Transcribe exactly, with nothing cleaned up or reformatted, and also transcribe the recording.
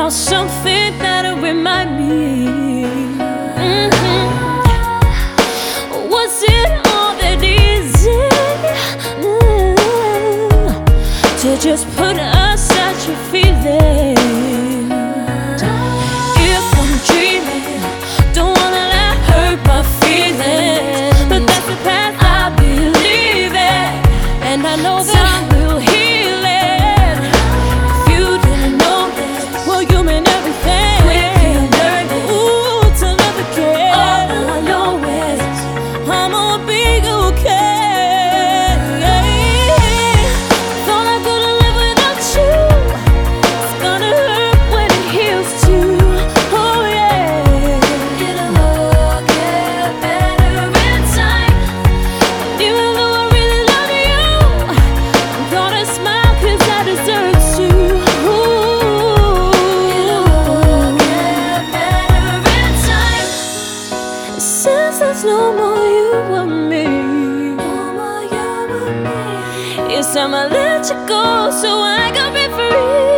about something that'll remind me. Mm-hmm. Was it all that easy mm, to just put aside your feelings? If I'm dreaming, don't wanna let hurt my feelings, but that's the path I believe in, and I know that time will heal it. If you didn't know this, well, you mean everything. Quickly learning, ooh, to love again. All I know is I'ma be okay. Thought I couldn't live without you. It's gonna hurt when it heals too. Oh yeah, it'll all get better in time. Even though I really love you, I'm gonna smile 'cause I deserve to. Ooh, it'll all get better in time. Since there's no more you and me, no more you and me, it's time I let you go so I can be free.